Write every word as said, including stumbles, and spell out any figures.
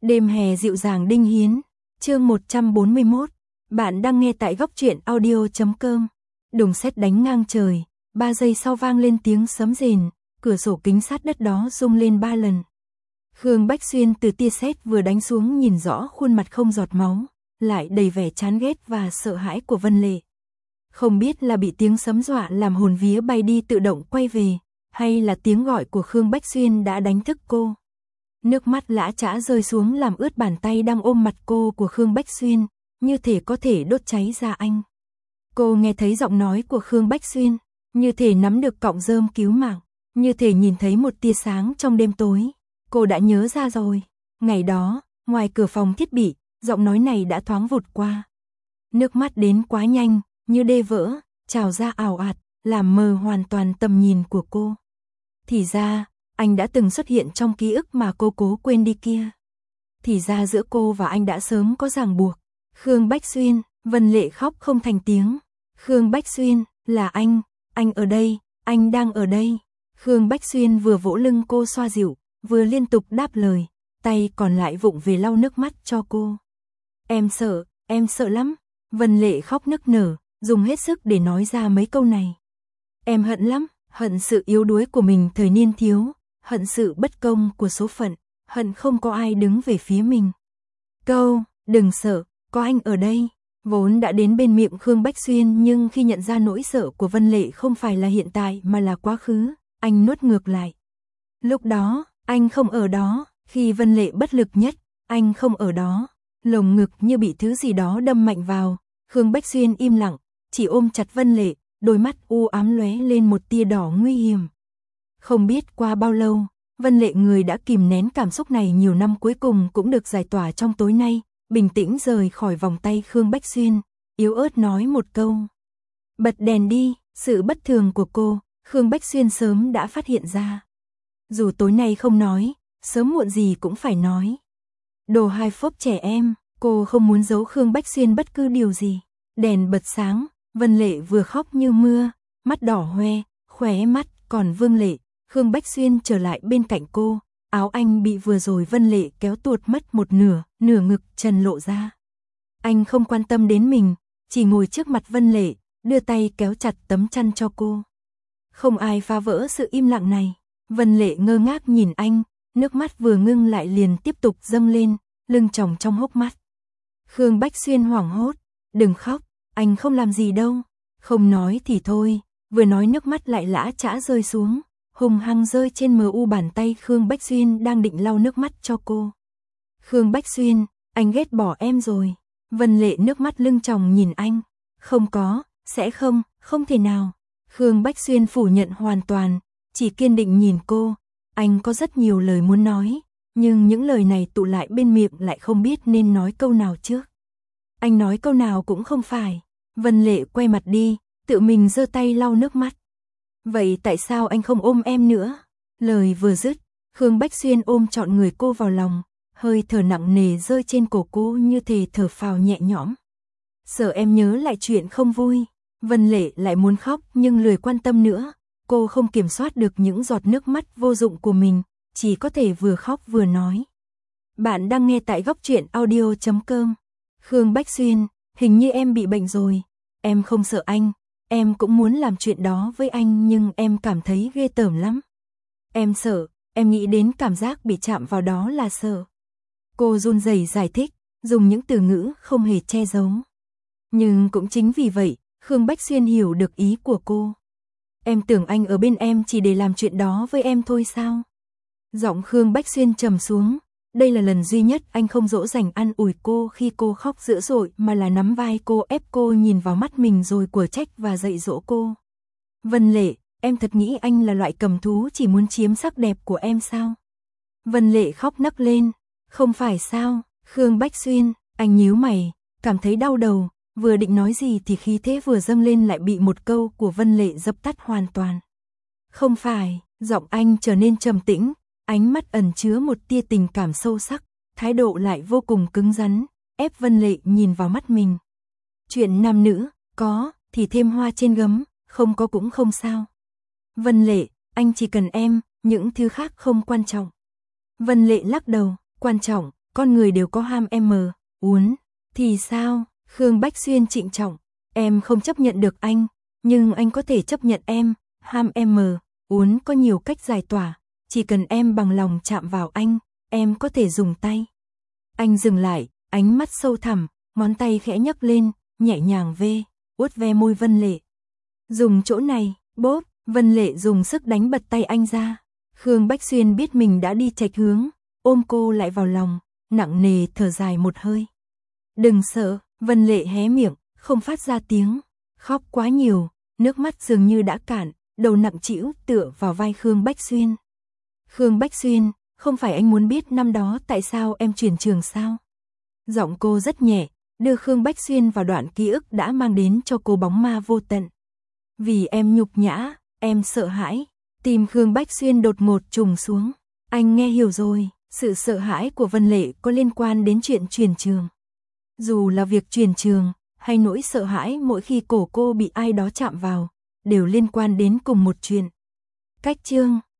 Đêm hè dịu dàng Đinh Hiến, chương một trăm bốn mươi mốt. Bạn đang nghe tại góc truyện audio chấm com. Đùng sét đánh ngang trời, ba giây sau vang lên tiếng sấm rền, cửa sổ kính sát đất đó rung lên ba lần. Khương Bách Xuyên từ tia sét vừa đánh xuống nhìn rõ khuôn mặt không giọt máu, lại đầy vẻ chán ghét và sợ hãi của Vân Lệ. Không biết là bị tiếng sấm dọa làm hồn vía bay đi tự động quay về, hay là tiếng gọi của Khương Bách Xuyên đã đánh thức cô. Nước mắt lã chã rơi xuống làm ướt bàn tay đang ôm mặt cô của Khương Bách Xuyên, như thể có thể đốt cháy da anh. Cô nghe thấy giọng nói của Khương Bách Xuyên, như thể nắm được cọng rơm cứu mạng, như thể nhìn thấy một tia sáng trong đêm tối. Cô đã nhớ ra rồi, ngày đó, ngoài cửa phòng thiết bị, giọng nói này đã thoáng vụt qua. Nước mắt đến quá nhanh, như đê vỡ, trào ra ào ạt, làm mờ hoàn toàn tầm nhìn của cô. Thì ra, anh đã từng xuất hiện trong ký ức mà cô cố quên đi kia. Thì ra giữa cô và anh đã sớm có ràng buộc. Khương Bách Xuyên, Vân Lệ khóc không thành tiếng. Khương Bách Xuyên, là anh, anh ở đây, anh đang ở đây. Khương Bách Xuyên vừa vỗ lưng cô xoa dịu, vừa liên tục đáp lời, tay còn lại vụng về lau nước mắt cho cô. Em sợ, em sợ lắm. Vân Lệ khóc nức nở, dùng hết sức để nói ra mấy câu này. Em hận lắm, hận sự yếu đuối của mình thời niên thiếu, hận sự bất công của số phận, hận không có ai đứng về phía mình. Câu, đừng sợ, có anh ở đây, vốn đã đến bên miệng Khương Bách Xuyên, nhưng khi nhận ra nỗi sợ của Vân Lệ không phải là hiện tại mà là quá khứ, anh nuốt ngược lại. Lúc đó, anh không ở đó, khi Vân Lệ bất lực nhất, anh không ở đó. Lồng ngực như bị thứ gì đó đâm mạnh vào, Khương Bách Xuyên im lặng, chỉ ôm chặt Vân Lệ, đôi mắt u ám lóe lên một tia đỏ nguy hiểm. Không biết qua bao lâu, Vân Lệ, người đã kìm nén cảm xúc này nhiều năm, cuối cùng cũng được giải tỏa trong tối nay, bình tĩnh rời khỏi vòng tay Khương Bách Xuyên, yếu ớt nói một câu. Bật đèn đi. Sự bất thường của cô, Khương Bách Xuyên sớm đã phát hiện ra. Dù tối nay không nói, sớm muộn gì cũng phải nói. Đồ hai phốp trẻ em, cô không muốn giấu Khương Bách Xuyên bất cứ điều gì. Đèn bật sáng, Vân Lệ vừa khóc như mưa, mắt đỏ hoe, khóe mắt còn vương lệ. Khương Bách Xuyên trở lại bên cạnh cô, áo anh bị vừa rồi Vân Lệ kéo tuột mất một nửa, nửa ngực trần lộ ra. Anh không quan tâm đến mình, chỉ ngồi trước mặt Vân Lệ, đưa tay kéo chặt tấm chăn cho cô. Không ai phá vỡ sự im lặng này. Vân Lệ ngơ ngác nhìn anh, nước mắt vừa ngưng lại liền tiếp tục dâng lên, lưng tròng trong hốc mắt. Khương Bách Xuyên hoảng hốt, đừng khóc, anh không làm gì đâu. Không nói thì thôi, vừa nói nước mắt lại lã chã rơi xuống, hùng hăng rơi trên mờ u bàn tay Khương Bách Xuyên đang định lau nước mắt cho cô. Khương Bách Xuyên, anh ghét bỏ em rồi. Vân Lệ nước mắt lưng tròng nhìn anh. Không có, sẽ không, không thể nào. Khương Bách Xuyên phủ nhận hoàn toàn, chỉ kiên định nhìn cô. Anh có rất nhiều lời muốn nói, nhưng những lời này tụ lại bên miệng lại không biết nên nói câu nào trước. Anh nói câu nào cũng không phải. Vân Lệ quay mặt đi, tự mình giơ tay lau nước mắt. Vậy tại sao anh không ôm em nữa? Lời vừa dứt, Khương Bách Xuyên ôm trọn người cô vào lòng, hơi thở nặng nề rơi trên cổ cô như thể thở phào nhẹ nhõm. Sợ em nhớ lại chuyện không vui. Vân Lệ lại muốn khóc nhưng lười quan tâm nữa. Cô không kiểm soát được những giọt nước mắt vô dụng của mình, chỉ có thể vừa khóc vừa nói. Bạn đang nghe tại góc truyện audio chấm com. Khương Bách Xuyên, hình như em bị bệnh rồi. Em không sợ anh, em cũng muốn làm chuyện đó với anh, nhưng em cảm thấy ghê tởm lắm. Em sợ, em nghĩ đến cảm giác bị chạm vào đó là sợ. Cô run rẩy giải thích, dùng những từ ngữ không hề che giấu. Nhưng cũng chính vì vậy, Khương Bách Xuyên hiểu được ý của cô. Em tưởng anh ở bên em chỉ để làm chuyện đó với em thôi sao? Giọng Khương Bách Xuyên trầm xuống. Đây là lần duy nhất anh không dỗ dành an ủi cô khi cô khóc dữ dội, mà là nắm vai cô, ép cô nhìn vào mắt mình rồi của trách và dạy dỗ cô. Vân Lệ, em thật nghĩ anh là loại cầm thú chỉ muốn chiếm sắc đẹp của em sao? Vân Lệ khóc nấc lên. Không phải sao? Khương Bách Xuyên, anh nhíu mày, cảm thấy đau đầu, vừa định nói gì thì khí thế vừa dâng lên lại bị một câu của Vân Lệ dập tắt hoàn toàn. Không phải, giọng anh trở nên trầm tĩnh, ánh mắt ẩn chứa một tia tình cảm sâu sắc, thái độ lại vô cùng cứng rắn, ép Vân Lệ nhìn vào mắt mình. Chuyện nam nữ, có, thì thêm hoa trên gấm, không có cũng không sao. Vân Lệ, anh chỉ cần em, những thứ khác không quan trọng. Vân Lệ lắc đầu, quan trọng, con người đều có ham em uốn, thì sao? Khương Bách Xuyên trịnh trọng, em không chấp nhận được anh, nhưng anh có thể chấp nhận em, ham em uốn có nhiều cách giải tỏa, chỉ cần em bằng lòng chạm vào anh, em có thể dùng tay. Anh dừng lại, ánh mắt sâu thẳm, ngón tay khẽ nhấc lên, nhẹ nhàng vê, uốt ve môi Vân Lệ. Dùng chỗ này, bốp, Vân Lệ dùng sức đánh bật tay anh ra. Khương Bách Xuyên biết mình đã đi chệch hướng, ôm cô lại vào lòng, nặng nề thở dài một hơi. Đừng sợ, Vân Lệ hé miệng, không phát ra tiếng, khóc quá nhiều, nước mắt dường như đã cạn, đầu nặng trĩu tựa vào vai Khương Bách Xuyên. Khương Bách Xuyên, không phải anh muốn biết năm đó tại sao em chuyển trường sao? Giọng cô rất nhẹ, đưa Khương Bách Xuyên vào đoạn ký ức đã mang đến cho cô bóng ma vô tận. Vì em nhục nhã, em sợ hãi, tim Khương Bách Xuyên đột ngột trùng xuống. Anh nghe hiểu rồi, sự sợ hãi của Vân Lệ có liên quan đến chuyện chuyển trường. Dù là việc chuyển trường, hay nỗi sợ hãi mỗi khi cổ cô bị ai đó chạm vào, đều liên quan đến cùng một chuyện. Cách chương